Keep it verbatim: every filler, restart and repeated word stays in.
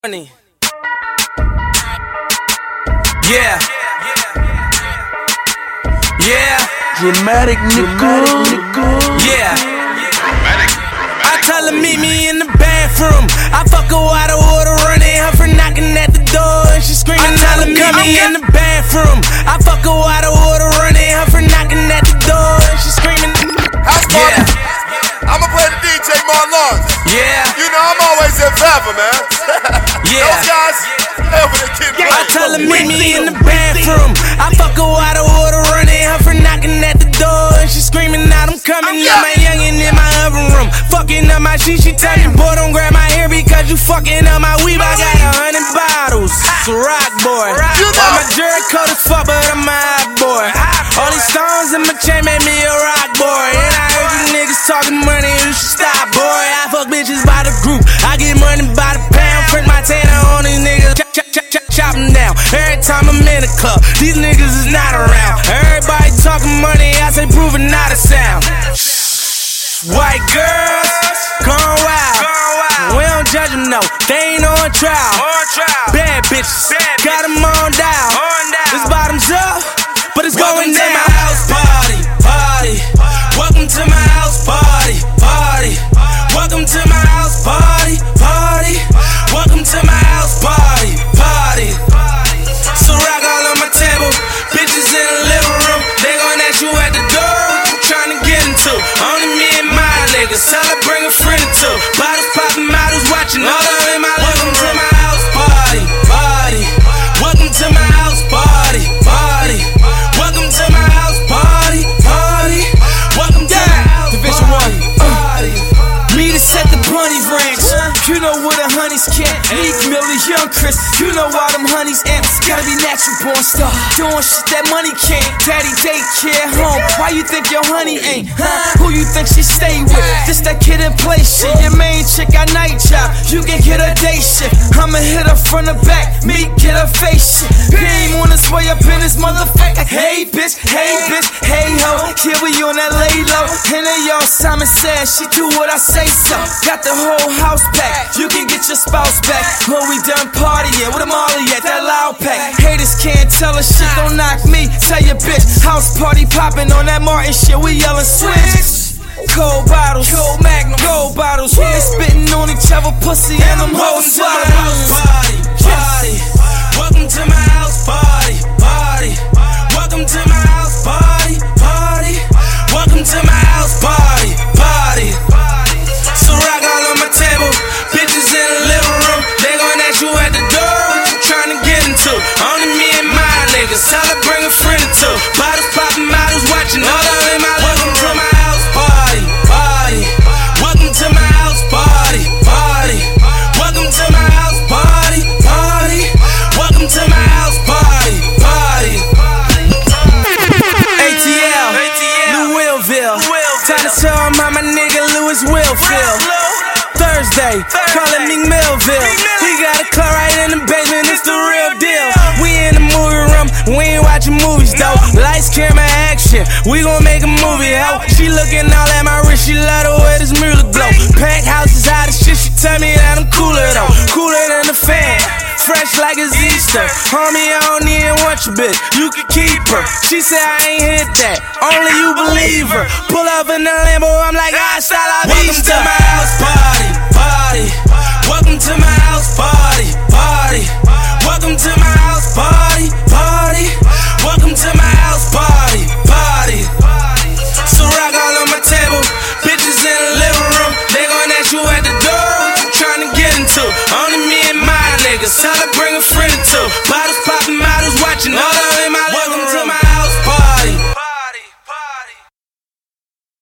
Money. Yeah. Yeah. Dramatic nigga. Yeah. I tell her meet me in the bathroom. I fuck her while the water running. Her for knocking at the door and she screaming. I tell her meet me in the bathroom. I fuck her while the water running. Her for knocking at the door and she screaming. House party. Yeah. I'ma play the D J Marlon. Yeah. You know I'm always in forever, man. Yeah. Those guys, they over there keep playing. I tell her meet me in the bathroom. I fuck her while the water running. Her for knocking at the door and she screaming out I'm coming. I'm my youngin' in my oven room, fucking up my shit. She tell me, boy, don't grab my hair because you fucking up my weave. I got a hundred bottles. It's a rock boy. I'm a jerk coat as fuck, but I'm a hot boy. All these stones in my chain made me a rock boy. And I heard you niggas talking money, you should stop, boy. I fuck bitches by the group. I get money by the pound. Print my tanner on these niggas. Chop, chop, chop, chop, chop them down. Every time I'm in the club, these niggas is not around. Everybody talking money, I say proving not a sound. White girls, gone wild. We don't judge them, no, they ain't on trial. Bad bitches, got them on down. This bottoms up, but it's going down. Welcome to my house party, party. Welcome to my house party, party. Welcome to my house party, party. Welcome to my house party, party. So rock all on my table, bitches in the living room. They gon' ask you at the door what you tryna get into. Only me and my niggas, tell her bring a friend or two. Bottles poppin', models watching, all up in my living room. Welcome to my house party, party. Welcome to my house party, party. Welcome to my house party, party. Welcome to my house party, party. Me to set the bunny ranch. You know where the honeys can't. Meek Millie, Young Chris. You know why them honeys amps. Gotta be natural born star. Doing shit that money can't. Daddy daycare home. Why you think your honey ain't? Huh? Who you think she stay with? This that kid and play shit. Your main chick got night job. You can get her day shift. I'ma hit her front or back. Meek get her face shit. Game on his way up in this motherfucker. Hey bitch, hey bitch, hey ho. Here we on that lay low. And then y'all Simon says she do what I say so. Got the whole house packed. You can get your spouse back when we done partying with them all at that loud pack. Haters can't tell us shit, don't knock me. Tell your bitch, house party popping on that Martin shit. We yelling switch. Cold bottles, cold magnum, gold bottles. They spitting on each other, pussy and them hoes. Welcome to my house party, party. Welcome to my house party, party. Welcome to my house party, party. Welcome to my house party, party. So rock all on my table, bitches in the living room. They gon' ask you at the door what you tryna get into. Only me and my niggas, tell her bring a friend or two. Bottles poppin', models watching, all up in my living room. Welcome to my house party, party. Welcome to my house party, party. Welcome to my house party, party. Welcome to my house party, party. A T L, New Willville. Time to tell him how my nigga Louis will feel. Thursday, calling me Millville. He got a car right in the basement, it's the real deal. We in the movie room, we ain't watching movies though. Lights, camera, action, we gon' make a movie, ho. She looking all at my wrist, she love the way this music glow. Pack houses hot as shit, she tell me that I'm cooler though. Cooler than the fan, fresh like it's Easter. Homie, I don't even want your bitch, you can keep her. She said I ain't hit that, only you believe her. Pull up in the Lambo, I'm like, ah, style la vista. Welcome to my house party, party. Welcome to my house party, party. Welcome to my house party, party. Welcome to my house party, party. So rock all on my table, bitches in the living room. They gon' ask you at the door what you tryna get into. Only me and my niggas, tell her bring a friend or two. Bottles poppin', models watching.